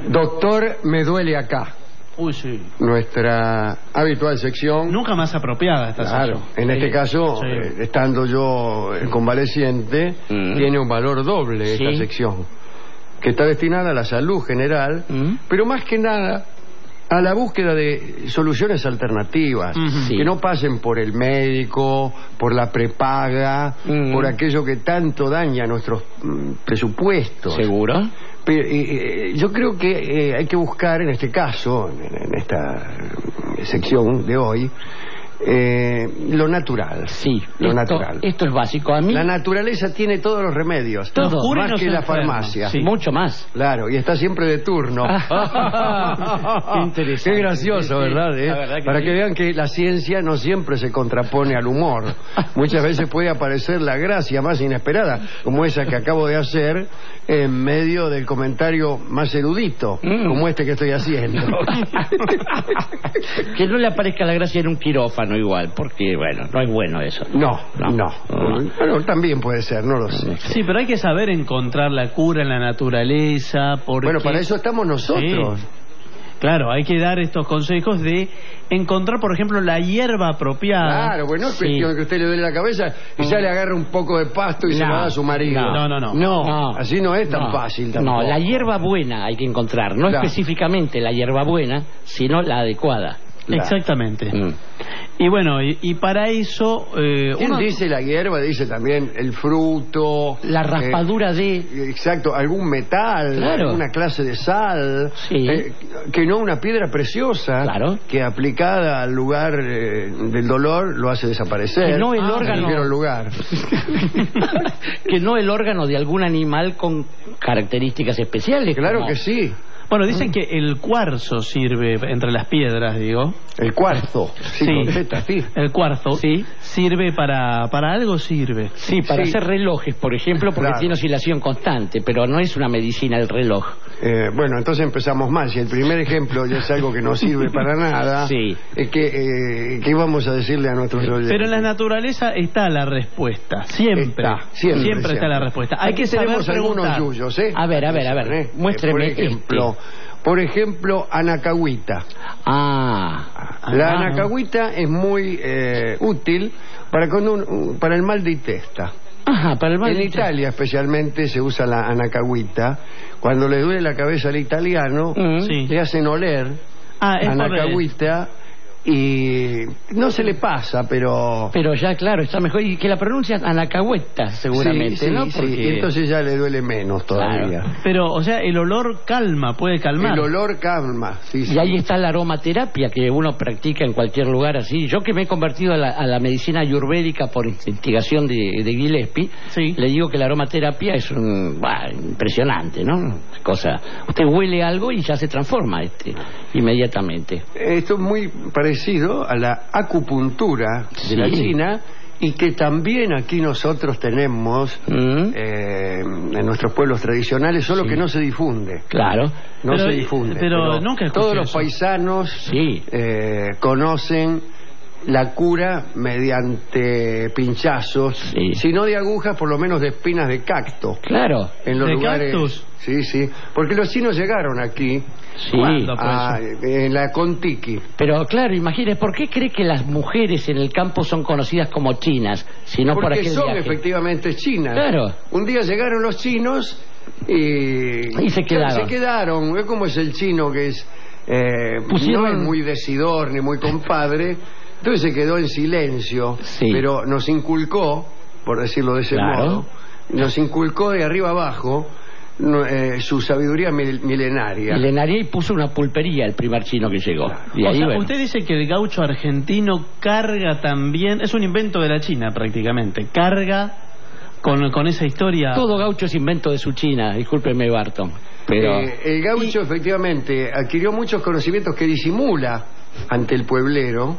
Doctor, me duele acá. Uy, sí. Nuestra habitual sección. Nunca más apropiada esta sección. Claro, en este caso, estando yo convaleciente, tiene un valor doble esta sección, que está destinada a la salud general, pero más que nada a la búsqueda de soluciones alternativas, que no pasen por el médico, por la prepaga, por aquello que tanto daña nuestros presupuestos. ¿Seguro? Yo creo que hay que buscar, en este caso, en esta sección de hoy, lo natural. Sí, lo natural. Esto es básico. A mí la naturaleza tiene todos los remedios, más que la farmacia. Sí. Mucho más. Claro, y está siempre de turno. Qué interesante. Qué gracioso, ¿verdad? Para que vean que la ciencia no siempre se contrapone al humor. Muchas veces puede aparecer la gracia más inesperada, como esa que acabo de hacer en medio del comentario más erudito, como este que estoy haciendo. Que no le aparezca la gracia en un quirófano igual, porque bueno, no es bueno eso. No. Bueno, también puede ser, no lo sé. Sí, pero hay que saber encontrar la cura en la naturaleza. Porque... Bueno, para eso estamos nosotros. Sí. Claro, hay que dar estos consejos de encontrar, por ejemplo, la hierba apropiada. Claro, bueno, no es cuestión de que usted le duele la cabeza y ya le agarra un poco de pasto y se lo da a su marido. No, así no es tan fácil tampoco. No, la hierba buena hay que encontrar, no específicamente la hierba buena, sino la adecuada. Exactamente. Y bueno, y para eso... ¿Quién dice la hierba? Dice también el fruto... La raspadura Exacto, algún metal, alguna clase de sal, que no una piedra preciosa, que aplicada al lugar del dolor lo hace desaparecer. Que no el órgano... lugar. Que no el órgano de algún animal con características especiales. Claro que sí. Bueno, dicen que el cuarzo sirve entre las piedras, digo. El cuarzo, el cuarzo sirve para algo sirve. Sí, para hacer relojes, por ejemplo, porque tiene oscilación constante, pero no es una medicina el reloj. Bueno, entonces empezamos mal. Si el primer ejemplo ya es algo que no sirve para nada, ¿qué vamos a decirle a nuestros oyentes? Pero en la naturaleza está la respuesta, siempre está la respuesta. Hay que saber algunos yuyos, A ver, muéstreme. Por ejemplo, anacahuita. La anacahuita es muy útil para el mal de testa. En Italia especialmente se usa la anacahuita. Cuando le duele la cabeza al italiano, le hacen oler anacahuita y no se le pasa, pero ya claro, está mejor. Y que la pronuncia anacahueta seguramente, ¿no? Porque... entonces ya le duele menos todavía. Pero, o sea, el olor calma, puede calmar. El olor calma, Y ahí está la aromaterapia que uno practica en cualquier lugar así. Yo que me he convertido a la medicina ayurvédica por investigación de Gillespie, le digo que la aromaterapia es impresionante, ¿no? Usted huele algo y ya se transforma inmediatamente. Esto es muy parecido a la acupuntura de la China, y que también aquí nosotros tenemos en nuestros pueblos tradicionales, solo que no se difunde. No se difunde. Pero nunca todos los paisanos conocen la cura mediante pinchazos, si no de agujas, por lo menos de espinas de cacto. En los lugares. Cactus. Porque los chinos llegaron aquí en la Contiki. Pero claro, imagínese, ¿por qué cree que las mujeres en el campo son conocidas como chinas? Porque son efectivamente chinas. Un día llegaron los chinos y se quedaron. ¿Ves cómo es el chino, que es no es muy decidor ni muy compadre? Entonces se quedó en silencio, pero nos inculcó, por decirlo de ese modo, nos inculcó de arriba abajo su sabiduría milenaria. Y puso una pulpería el primer chino que llegó. Y ahí, usted dice que el gaucho argentino carga también, es un invento de la China prácticamente, carga con esa historia. Todo gaucho es invento de su China, discúlpeme, Barton. Pero el gaucho efectivamente adquirió muchos conocimientos que disimula ante el pueblero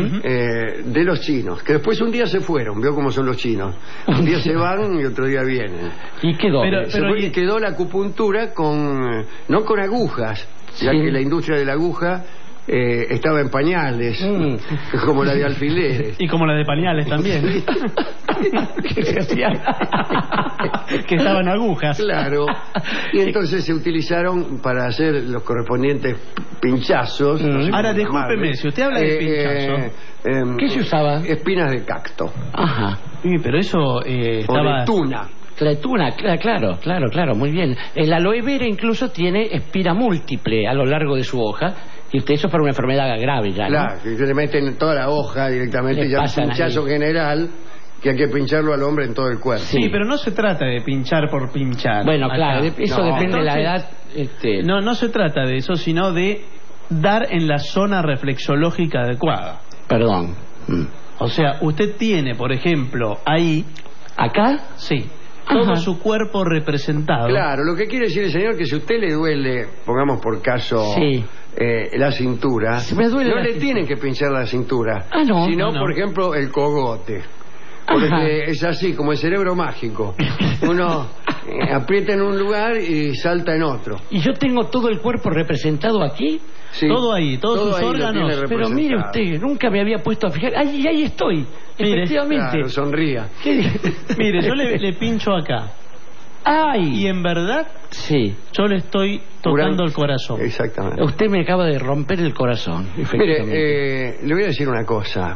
de los chinos, que después un día se fueron. Vio cómo son los chinos, un día se van y otro día vienen. Y quedó quedó la acupuntura no con agujas, ya que la industria de la aguja estaba en pañales, como la de alfileres y como la de pañales también. que se hacía que estaban agujas. Claro. Y entonces se utilizaron para hacer los correspondientes pinchazos. No sé Ahora, cómo discúlpeme, llamarle. si usted habla de pinchazo, ¿qué se usaba? Espinas de cacto. Ajá. sí, pero eso estaba... O de tuna. La tuna, claro, muy bien. El aloe vera incluso tiene espina múltiple a lo largo de su hoja. Y usted, eso es para una enfermedad grave ya, ¿no? Claro, que se le meten toda la hoja directamente, Le ya un pasan pinchazo ahí. general, que hay que pincharlo al hombre en todo el cuerpo. Sí, pero no se trata de pinchar por pinchar. Bueno, acá. claro, eso No. depende de la Entonces, edad. No se trata de eso, sino de dar en la zona reflexológica adecuada. Perdón. O sea, usted tiene, por ejemplo, ahí, ¿Acá? sí, todo Ajá. su cuerpo representado. Claro, lo que quiere decir el señor que si a usted le duele, pongamos por caso, Sí. la cintura, Si me duele no la le cintura. tienen que pinchar la cintura, Ah, no. sino, No. por ejemplo, el cogote. Porque Ajá. es así, como el cerebro mágico. Uno aprieta en un lugar y salta en otro. ¿Y yo tengo todo el cuerpo representado aquí? Sí. Todo ahí, todos sus ahí lo órganos. tiene Pero mire representado. usted, nunca me había puesto a fijar. Ahí estoy, Mire, efectivamente. Claro, sonría. ¿Qué? Mire, yo le pincho acá. ¡Ay! Y en verdad, Sí. yo le estoy tocando el corazón. Exactamente. Usted me acaba de romper el corazón, efectivamente. Mire, le voy a decir una cosa.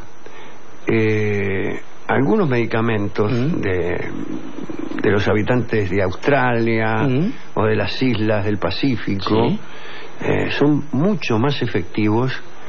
Algunos medicamentos de los habitantes de Australia o de las islas del Pacífico Sí. son mucho más efectivos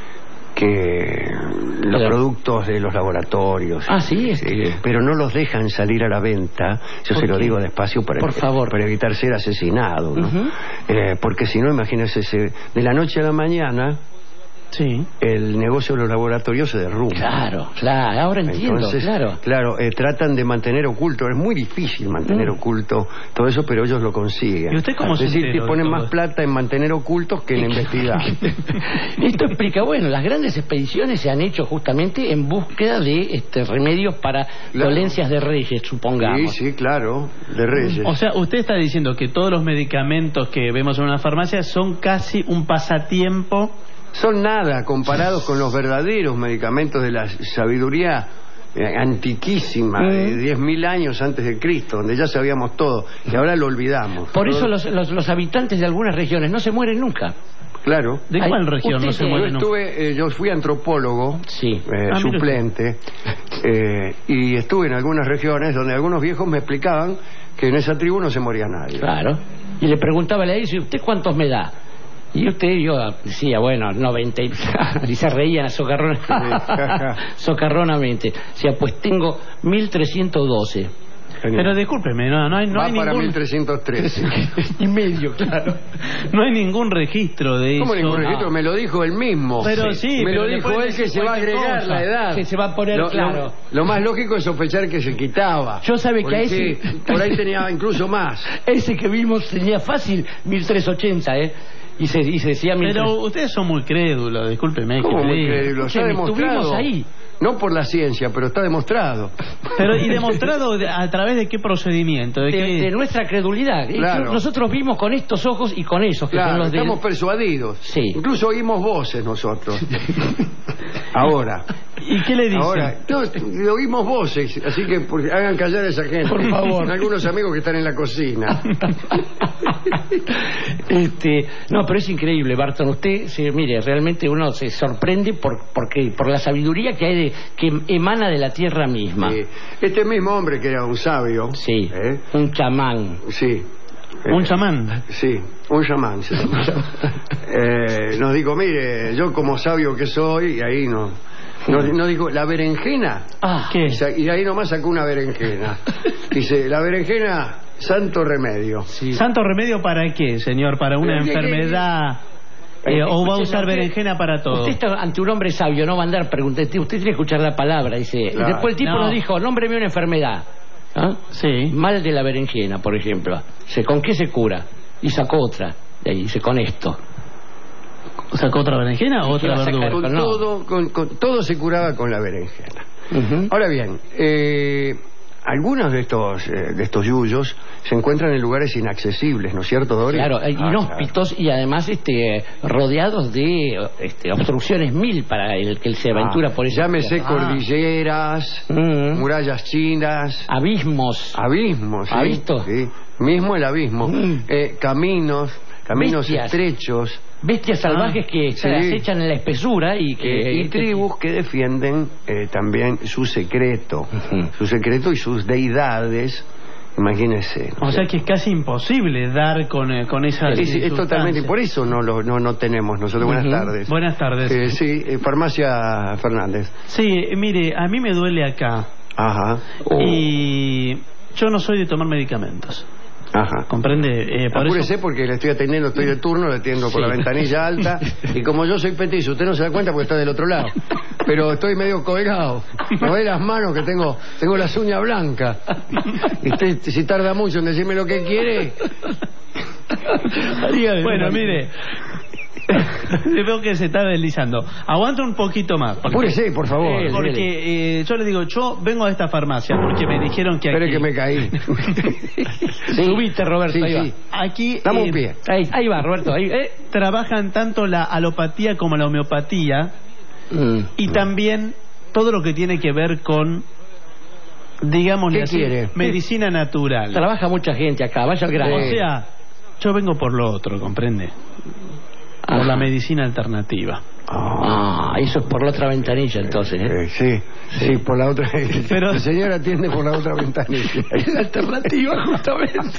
que los Pero- productos de los laboratorios. Ah, sí, Pero no los dejan salir a la venta. Yo ¿Por se lo qué? digo despacio para, Por favor. para evitar ser asesinado, ¿no? Ujú. Porque si no, imagínese, de la noche a la mañana Sí. el negocio de los laboratorios se derrumba. Claro, ahora entiendo, Entonces, claro. tratan de mantener oculto. Es muy difícil mantener oculto todo eso, pero ellos lo consiguen. ¿Y usted cómo es se decir, enteró que de ponen todo más eso? plata en mantener ocultos que en investigar. Esto explica, bueno, las grandes expediciones se han hecho justamente en búsqueda de remedios para Claro. dolencias de reyes, supongamos. Sí, claro, de Reyes. O sea, usted está diciendo que todos los medicamentos que vemos en una farmacia son casi un pasatiempo. Son nada comparados con los verdaderos medicamentos de la sabiduría antiquísima, de 10.000 años antes de Cristo, donde ya sabíamos todo, y ahora lo olvidamos. Por eso los habitantes de algunas regiones no se mueren nunca. Claro. ¿De Ay, cuál región usted no se que- muere nunca? Yo fui antropólogo, Sí. mire suplente, y estuve en algunas regiones donde algunos viejos me explicaban que en esa tribu no se moría nadie. Claro. Y le preguntaba a la dice, ¿usted cuántos me da? Y yo decía, bueno, 90. Y se reían socarronamente. O sea, pues tengo 1312. Pero discúlpeme, no hay Va para ningún 1313. Y medio, claro. no hay ningún registro de ¿Cómo eso. ningún registro? Me lo dijo él mismo. Pero sí, me pero lo le dijo pueden él que decir se va a cualquier agregar cosa. la edad. Que se va a poner claro. Lo más lógico es sospechar que se quitaba. Yo sabe que a Porque ese- por ahí tenía incluso más. Ese que vimos tenía fácil 1380, y se decía 1300. Pero ustedes son muy crédulos, discúlpeme. ¿Cómo que muy le diga. creíble? Está Escúcheme, demostrado. estuvimos ahí. No por la ciencia, pero está demostrado. Pero ¿y demostrado a través de qué procedimiento? De nuestra credulidad. Claro. Nosotros vimos con estos ojos y con esos, que son Claro, los de... estamos persuadidos. Sí. Incluso oímos voces nosotros. Ahora. ¿Y qué le dicen? Ahora, no, oímos voces, así que hagan callar a esa gente. Por favor. Son algunos amigos que están en la cocina. No, pero es increíble, Barton. Usted, mire, realmente uno se sorprende por la sabiduría que hay que emana de la tierra misma. Este mismo hombre que era un sabio. Sí, un chamán. Sí. Un chamán. Sí, un chamán se llama. Nos dijo, mire, yo como sabio que soy, y ahí no dijo, la berenjena. ¿Qué? Y ahí nomás sacó una berenjena. Dice, la berenjena, santo remedio. Sí. ¿Santo remedio para qué, señor? ¿Para una Pero, enfermedad? ¿O va a usar Usted- berenjena para todo? Usted está ante un hombre sabio, no va a andar preguntando. Usted tiene que escuchar la palabra, dice. Claro. Después el tipo No. nos dijo, nómbreme una enfermedad. ¿Ah? Sí. Mal de la berenjena, por ejemplo. ¿Con qué se cura? Y sacó otra. Y ahí dice, con esto. ¿Sacó otra berenjena o ¿Y qué otra va a sacar? verdura? Con No. todo se curaba con la berenjena. Ujú. Ahora bien, algunos de estos yuyos se encuentran en lugares inaccesibles, ¿no es cierto, Doris? Claro, inhóspitos, claro. Y además rodeados de obstrucciones mil para el que se aventura por esa llámese cordilleras, murallas chinas, abismos. Abismos, ¿sí? ¿Ha visto? Sí. Mismo el abismo. Caminos bestias estrechos. Bestias salvajes que se acechan en la espesura y tribus que defienden también su secreto, su secreto y sus deidades. Imagínense. O sea que es casi imposible dar con esa es totalmente, por eso no tenemos nosotros. Buenas tardes. Buenas tardes. Sí, Farmacia Fernández. Sí, mire, a mí me duele acá. Ajá. Y yo no soy de tomar medicamentos. Ajá. ¿Comprende? Apúrese porque le estoy atendiendo, estoy de turno, le atiendo por la ventanilla alta. Y como yo soy petizo, usted no se da cuenta porque está del otro lado. Pero estoy medio colgado. No ve las manos que tengo las uñas blancas. Y usted, si tarda mucho en decirme lo que quiere. Bueno, mire. Veo que se está deslizando. Aguanta un poquito más. Apúrese, por favor. Porque yo le digo, yo vengo a esta farmacia porque me dijeron que aquí... Espere que me caí. Subiste, Roberto, sí, ahí va. Aquí... Dame un pie. Ahí va, Roberto. Trabajan tanto la alopatía como la homeopatía y también todo lo que tiene que ver con, digámosle así, medicina natural. Trabaja mucha gente acá, vaya al grano. O sea, yo vengo por lo otro, ¿comprende? Por la medicina alternativa. Eso es por la otra ventanilla, entonces, Sí, por la otra. Pero el señor atiende por la otra ventanilla. Es la alternativa, justamente.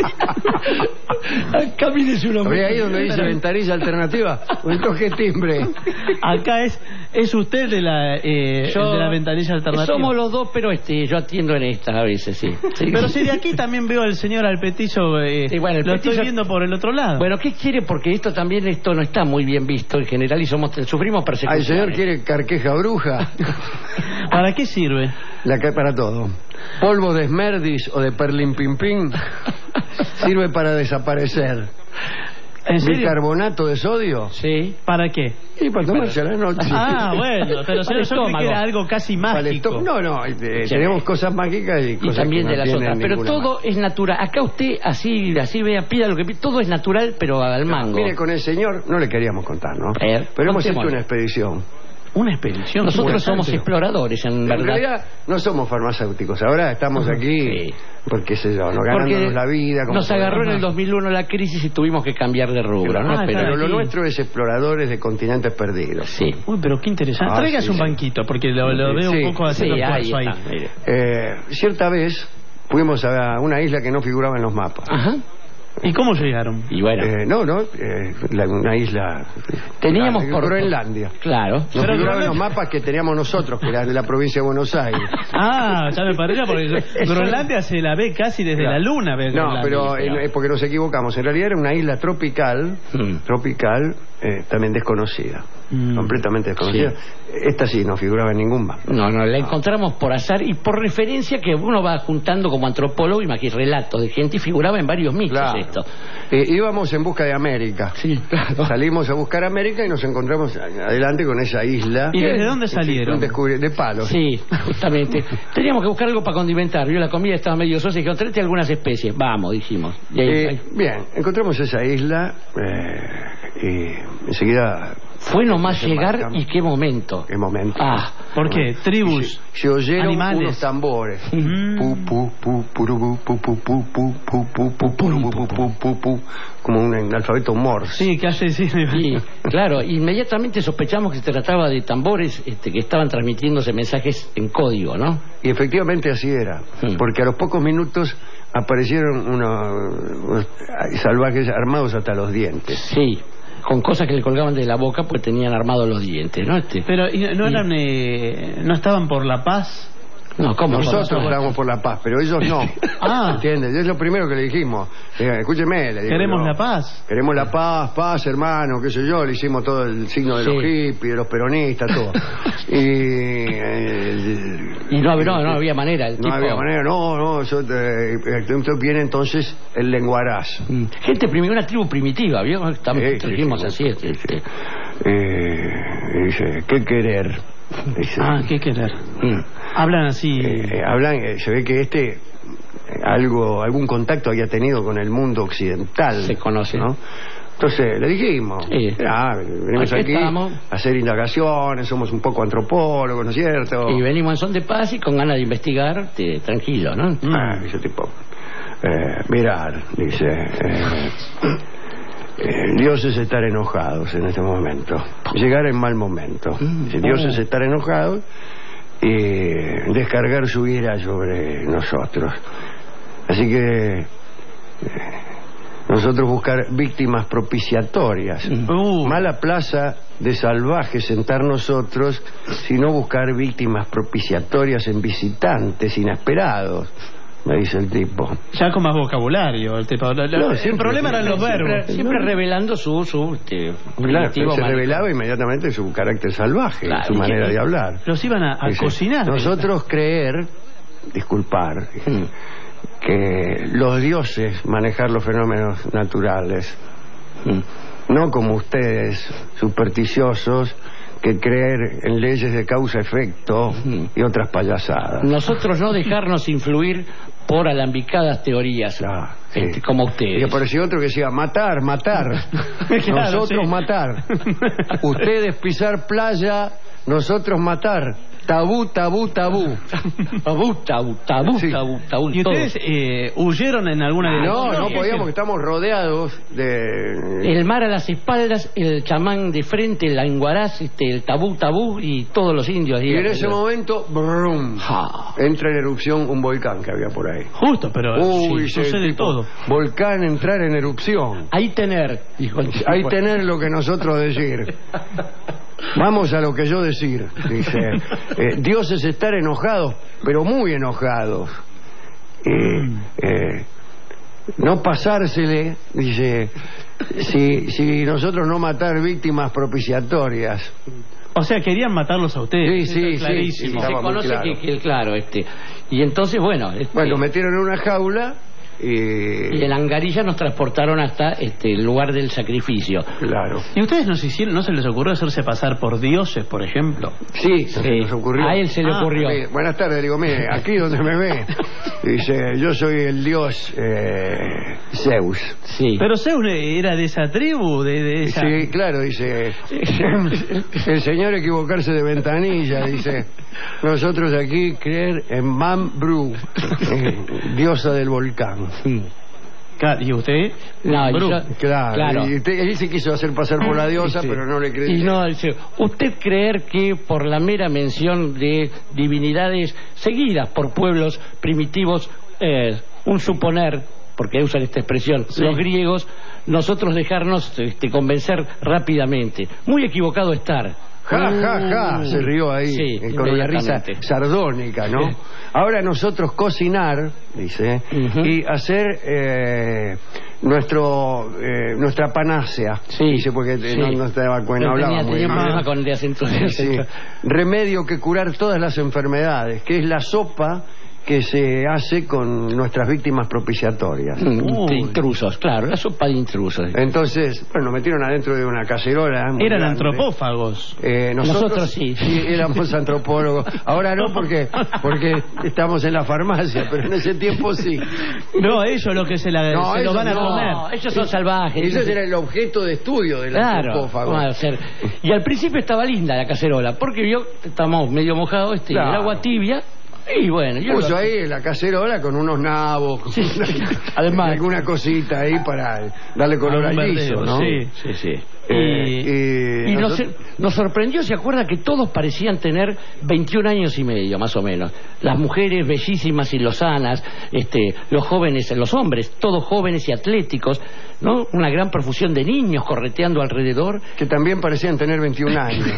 Camínese uno. Ve ahí donde dice ventanilla alternativa, un toque timbre. Acá es usted de la ventanilla alternativa. Somos los dos, pero yo atiendo en esta a veces, sí. Pero si de aquí también veo al señor Alpetizo, bueno, lo estoy viendo por el otro lado. Bueno, ¿qué quiere? Porque esto no está muy bien visto en general y sufrimos persecución. ¿El señor quiere carqueja bruja? ¿Para qué sirve? Para todo. Polvo de esmerdis o de perlimpimpín sirve para desaparecer. ¿En serio? ¿Bicarbonato de sodio? Sí. ¿Para qué? Y para tomarse a la noche. Bueno, pero yo creí que era algo casi mágico. No, tenemos cosas mágicas y cosas también que de las otras. Pero todo es natural. Acá usted así vea, pida lo que pida. Todo es natural, pero al mango. Mire, con el señor no le queríamos contar, ¿no? Pero hemos hecho una expedición. Una expedición. Nosotros somos exploradores, en verdad. En realidad no somos farmacéuticos. Ahora estamos aquí, porque ganándonos la vida. Nos agarró en el 2001 la crisis y tuvimos que cambiar de rubro, ¿no? Pero lo nuestro es exploradores de continentes perdidos. Sí. Uy, pero qué interesante. Tráigase un banquito, porque lo veo un poco haciendo esfuerzo ahí. Cierta vez fuimos a una isla que no figuraba en los mapas. Ajá. ¿Y cómo llegaron? Y bueno, una isla. Teníamos por Groenlandia. Claro. No figuraban en los mapas que teníamos nosotros, que era de la provincia de Buenos Aires. Ya me parecía, porque Groenlandia se la ve casi desde la luna. No, pero es porque nos equivocamos. En realidad era una isla tropical, también desconocida. Completamente desconocida. Sí. Esta sí no figuraba en ningún mapa. No, la encontramos por azar y por referencia que uno va juntando como antropólogo, imagínate, relatos de gente y figuraba en varios mitos. Claro. Íbamos en busca de América. Sí, claro. Salimos a buscar América y nos encontramos adelante con esa isla. ¿Y desde dónde salieron? De Palos. Sí, justamente. Teníamos que buscar algo para condimentar. La comida estaba medio sosa y dijeron, tráete algunas especies. Vamos, dijimos. Y ahí. Bien, encontramos esa isla y enseguida... Fue nomás llegar y qué momento. ¿Qué momento? ¿Por qué? Tribus, se oyeron animales, unos tambores. Como un alfabeto Morse. Sí, que hace claro, inmediatamente sospechamos que se trataba de tambores que estaban transmitiéndose mensajes en código, ¿no? Y efectivamente así era, porque a los pocos minutos aparecieron unos salvajes armados hasta los dientes. Sí, con cosas que le colgaban de la boca, pues tenían armados los dientes, ¿no? Pero no estaban por la paz. No, ¿cómo? Nosotros estábamos por la paz, pero ellos no. ¿Entiendes? Es lo primero que le dijimos. Escúcheme, le digo. Queremos la paz. Queremos la paz, hermano, qué sé yo. Le hicimos todo el signo de los hippies, de los peronistas, todo. Y no había manera. No había manera, no. Entonces viene entonces el lenguaraz. Gente una tribu primitiva, ¿vio? Trajimos así. Dice, ¿qué querer? Dice, ¿qué querer? Hablan así. Se ve que algún contacto había tenido con el mundo occidental. Se conoce, ¿no? Entonces le dijimos, venimos aquí a hacer indagaciones, somos un poco antropólogos, ¿no es cierto? Y venimos en son de paz y con ganas de investigar, tranquilo, ¿no? Dice tipo, mirar, dice, Dios es estar enojados en este momento, llegar en mal momento. Dice, Dios es estar enojados y descargar su ira sobre nosotros. Así que nosotros buscar víctimas propiciatorias. Mala plaza de salvajes sentar nosotros, sino buscar víctimas propiciatorias en visitantes inesperados, me dice el tipo. Ya con más vocabulario el tipo. El problema eran los verbos. Siempre revelando su claro, se revelaba inmediatamente su carácter salvaje, su manera de hablar. Los iban a cocinar. Nosotros creer, disculpar, que los dioses manejar los fenómenos naturales, no como ustedes, supersticiosos, que creer en leyes de causa-efecto y otras payasadas. Nosotros no dejarnos influir por alambicadas teorías, como ustedes. Y apareció otro que decía, matar. Claro, nosotros matar. Ustedes pisar playa, nosotros matar. Tabú. Sí. tabú. ¿Y ustedes huyeron en alguna de las... No podíamos, porque estamos rodeados de... El mar a las espaldas, el chamán de frente, el anguaraz, el tabú y todos los indios. Y en ese momento, brum, entra en erupción un volcán que había por ahí. Justo, pero sucede todo. Volcán entrar en erupción. Ahí tener, dijo el tipo. Ahí tener lo que nosotros decir. Vamos a lo que yo decir, dice. Dios es estar enojados, pero muy enojados. No pasársele, dice, si nosotros no matar víctimas propiciatorias. O sea, querían matarlos a ustedes. Sí, clarísimo. Se conoce claro. Y entonces, bueno, metieron en una jaula. Y en Angarilla nos transportaron hasta el lugar del sacrificio. Claro. ¿Y ustedes no se les ocurrió hacerse pasar por dioses, por ejemplo? Sí, nos ocurrió. A él se le ocurrió. Buenas tardes, digo, mire, aquí donde me ve, dice, yo soy el dios Zeus. Sí. Pero Zeus era de esa tribu, de esa... Sí, claro, dice, el señor equivocarse de ventanilla, dice, nosotros aquí creer en Mam-Bru, diosa del volcán. ¿Y usted? No, claro. Y él se quiso hacer pasar por la diosa, pero no le creyó. Y no, usted creer que por la mera mención de divinidades seguidas por pueblos primitivos, un suponer, porque usan esta expresión, los griegos, nosotros dejarnos convencer rápidamente. Muy equivocado estar. Se rió ahí, con una risa sardónica, ¿no? Ahora nosotros cocinar, dice, y hacer nuestra panacea, dice, porque no estaba no hablaba muy bien. Con el acento. Remedio que curar todas las enfermedades, que es la sopa que se hace con nuestras víctimas propiciatorias. Intrusos, claro, la sopa de intrusos. Entonces, nos metieron adentro de una cacerola. Eran antropófagos. Nosotros sí, éramos antropólogos. Ahora no, porque estamos en la farmacia, pero en ese tiempo sí. No, ellos lo que se lo van a comer. Ellos son salvajes. Ese era el objeto de estudio del antropófago. Y al principio estaba linda la cacerola, porque estamos medio mojados, el agua tibia. Y bueno, yo puso ahí la cacerola con unos nabos, además alguna cosita ahí para darle color al guiso, ¿no? Sí. Y nos sorprendió, ¿se acuerda? Que todos parecían tener 21 años y medio, más o menos. Las mujeres bellísimas y lozanas, los jóvenes, los hombres, todos jóvenes y atléticos, ¿no? Una gran profusión de niños correteando alrededor. Que también parecían tener 21 años.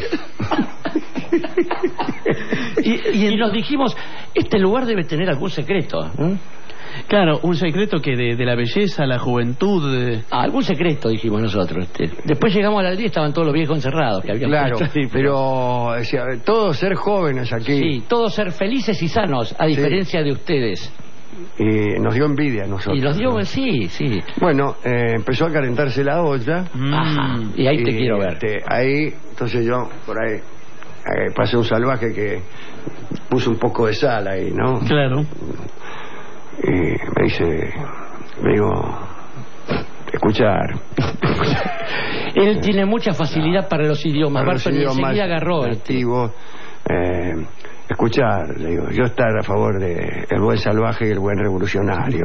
y nos dijimos, este lugar debe tener algún secreto. Claro, un secreto que de la belleza, la juventud... algún secreto, dijimos nosotros. Después llegamos a la aldea y estaban todos los viejos encerrados. Que había pero todos ser jóvenes aquí. Sí, todos ser felices y sanos, a diferencia de ustedes. Y nos dio envidia a nosotros. Y nos dio, ¿no? Sí. Bueno, empezó a calentarse la olla. Ajá, y ahí te quiero ver. Ahí, entonces yo, por ahí, pasé un salvaje que puso un poco de sal ahí, ¿no? Claro. Y me dice, le digo, escuchar. Él tiene mucha facilidad para los idiomas. Barton enseguida agarró activo. Escuchar, le digo, yo estar a favor de el buen salvaje y el buen revolucionario.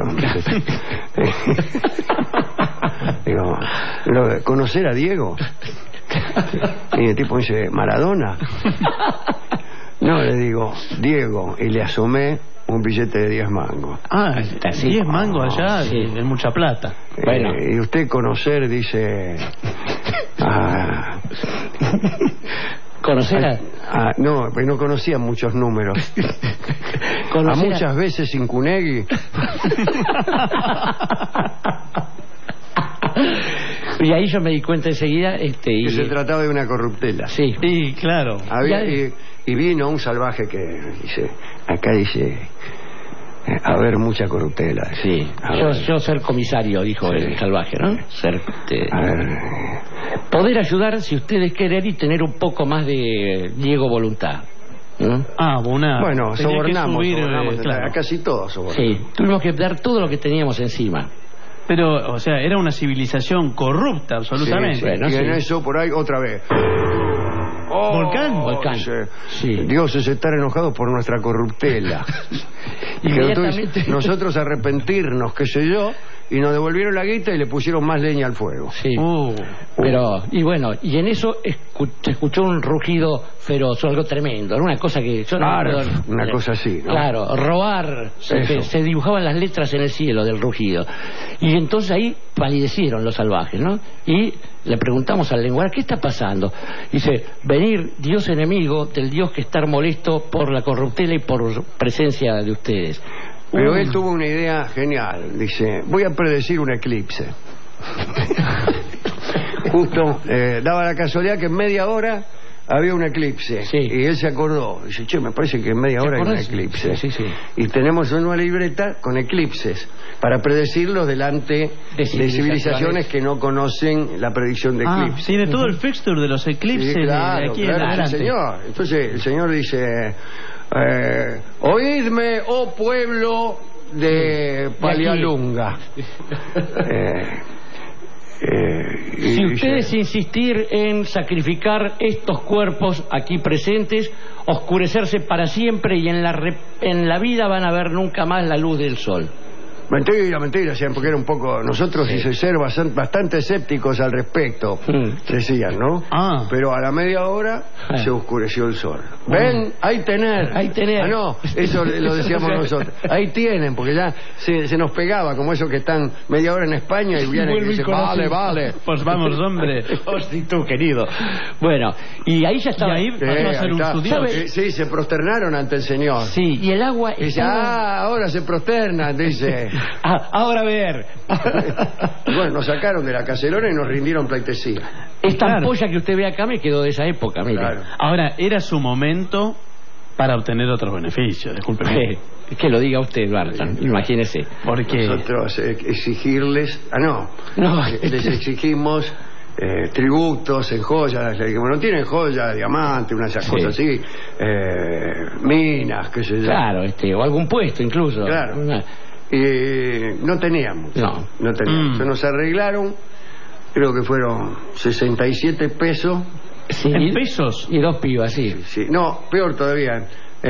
Digo, ¿conocer a Diego? Y el tipo dice, ¿Maradona? No, le digo, Diego, y le asomé un billete de 10 mangos. Ah, 10 mangos allá, sí, es mucha plata. Bueno. Y usted conocer, dice... ¿Conocer no, pues no conocía muchos números. A muchas veces sin Cunegui. Y ahí yo me di cuenta enseguida que se trataba de una corruptela. Sí, claro. Y vino un salvaje que dice, acá dice, a ver, mucha corruptela. Sí, yo ser comisario, dijo el salvaje, ¿no? A ver, poder ayudar si ustedes querer y tener un poco más de Diego voluntad. Bueno, sobornamos claro. A casi todos sobornamos. Sí, tuvimos que dar todo lo que teníamos encima. Pero, o sea, era una civilización corrupta, absolutamente. Sí. Bueno, y en eso, por ahí, otra vez. ¿Volcán? Sí. Dioses estar enojados por nuestra corruptela. Y nosotros arrepentirnos, qué sé yo, y nos devolvieron la guita y le pusieron más leña al fuego. Sí. Pero, y bueno, y en eso se escuchó un rugido feroz, algo tremendo, una cosa que yo no puedo... una cosa así, ¿no? Claro, robar, se dibujaban las letras en el cielo del rugido. Y entonces ahí palidecieron los salvajes, ¿no? Y le preguntamos al lenguaje, ¿qué está pasando? Dice, venir Dios enemigo del Dios que está molesto por la corruptela y por presencia de ustedes. Pero él tuvo una idea genial. Dice, voy a predecir un eclipse. Justo daba la casualidad que en media hora había un eclipse. Sí. Y él se acordó. Dice, me parece que en media hora hay un eclipse. Sí. Y tenemos una libreta con eclipses para predecirlos delante de civilizaciones que no conocen la predicción de eclipses. Tiene todo el fixture de los eclipses de aquí en adelante. Señor. Entonces el señor dice, oídme, oh pueblo de Palialunga. Si ustedes insistir en sacrificar estos cuerpos aquí presentes, oscurecerse para siempre y en la vida van a ver nunca más la luz del sol. Mentira, porque era un poco... Nosotros y ser bastante escépticos al respecto, decían, ¿no? Pero a la media hora se oscureció el sol. ¿Ven? Ahí tener. No, eso lo decíamos nosotros. Ahí tienen, porque ya se nos pegaba, como esos que están media hora en España y vienen y dicen, vale. Pues vamos, hombre. Hostia, tú, querido. Bueno, y ahí ya estaba... Y ahí pasó a ser un judío. Sí, se prosternaron ante el Señor. Sí, y el agua... Dice, ahora se prosternan, dice... ahora a ver. Bueno, nos sacaron de la caserona y nos rindieron pleitesía. Esta ampolla que usted ve acá me quedó de esa época, mire. Claro. Ahora, era su momento para obtener otros beneficios, discúlpeme. Que lo diga usted, Barton, imagínese. Porque nosotros exigirles... les exigimos... tributos en joyas, como no tienen joyas, diamantes, unas cosas así, minas, qué sé yo. Claro, o algún puesto incluso. Claro. No teníamos. No teníamos. Se nos arreglaron, creo que fueron 67 pesos. Sí, ¿en pesos? Y 2 pibas, sí. No, peor todavía.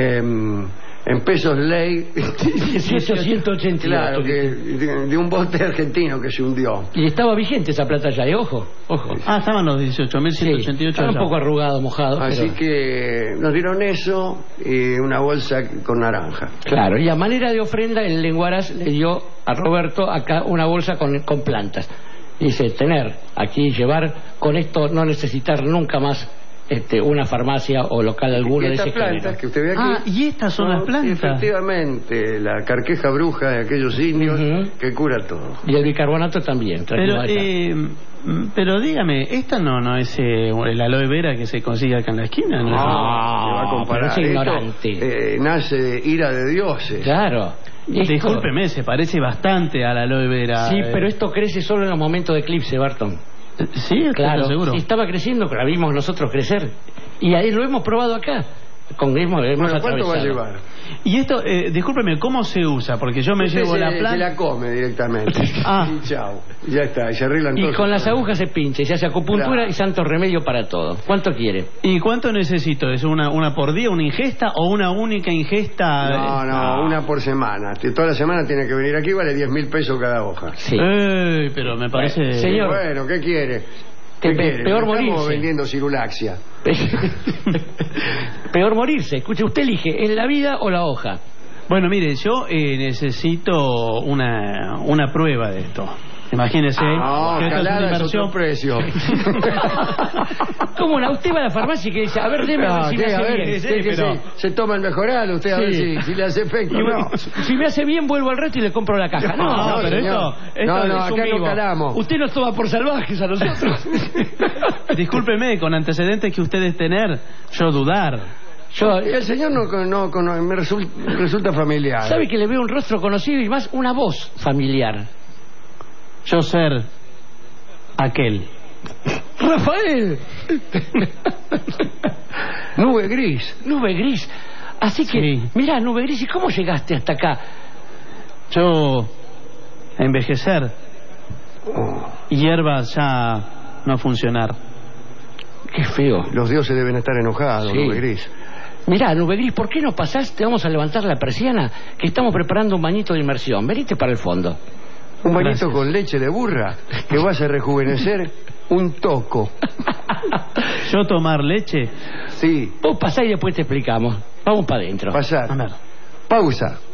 En pesos ley 1888. Claro, de un bote argentino que se hundió. Y estaba vigente esa plata ya, ojo. Estaban los 18.188. Estaba un poco arrugado, mojado. Así que nos dieron eso y una bolsa con naranja. Claro, y a manera de ofrenda el lenguaraz le dio a Roberto acá una bolsa con plantas. Dice, llevar, con esto no necesitar nunca más una farmacia o local alguno de ese plantas que usted ve aquí. Y estas son las plantas. Efectivamente, la carqueja bruja de aquellos indios que cura todo. Y el bicarbonato también. Pero dígame, esta no es el aloe vera que se consigue acá en la esquina, ¿no? Va a comparar. Pero es ignorante. Nace de ira de dioses. Claro. Discúlpeme, se parece bastante al aloe vera. Sí, pero esto crece solo en los momentos de eclipse, Barton. Sí, claro, seguro. Si estaba creciendo, la vimos nosotros crecer. Y ahí lo hemos probado acá. ¿Cuánto va a llevar? Y esto, discúlpeme, ¿cómo se usa? Porque yo me llevo la planta... se la come directamente. Y chao. Ya está, y se arreglan todos. Y con las agujas se pincha y se hace acupuntura y santo remedio para todo. ¿Cuánto quiere? ¿Y cuánto necesito? ¿Es una por día, una ingesta o una única ingesta? No, una por semana. Toda la semana tiene que venir aquí, vale 10.000 pesos cada hoja. Sí. Pero me parece... Señor. Bueno, ¿qué quiere? Peor morirse. Estamos vendiendo cirulaxia. Peor morirse. Escuche, usted elige, ¿en la vida o la hoja? Bueno, mire, yo necesito una prueba de esto. Imagínese. Calada es otro precio. ¿Cómo no? Usted va a la farmacia y que dice, a ver, deme si me hace bien. Se toma el mejoral, usted a ver si le hace efecto. Si me hace bien, vuelvo al resto y le compro la caja. No, pero esto acá no calamos. Usted nos toma por salvajes a nosotros. Discúlpeme, con antecedentes que ustedes tener, yo dudar. El señor no me resulta familiar. ¿Sabe que le veo un rostro conocido y más una voz familiar? Yo ser aquel. Rafael. Nube gris. Nube gris. Así que, mirá, Nube gris, ¿y cómo llegaste hasta acá? Yo envejecer. Hierba ya no funcionar. Qué feo. Los dioses deben estar enojados, Nube gris. Mirá, Nube gris, ¿por qué no pasaste? Vamos a levantar la persiana, que estamos preparando un bañito de inmersión. Venite para el fondo. Un bañito con leche de burra que vas a rejuvenecer un toco. ¿Yo tomar leche? Sí. Vos pasá y después te explicamos. Vamos para adentro. Pasar. Pausa.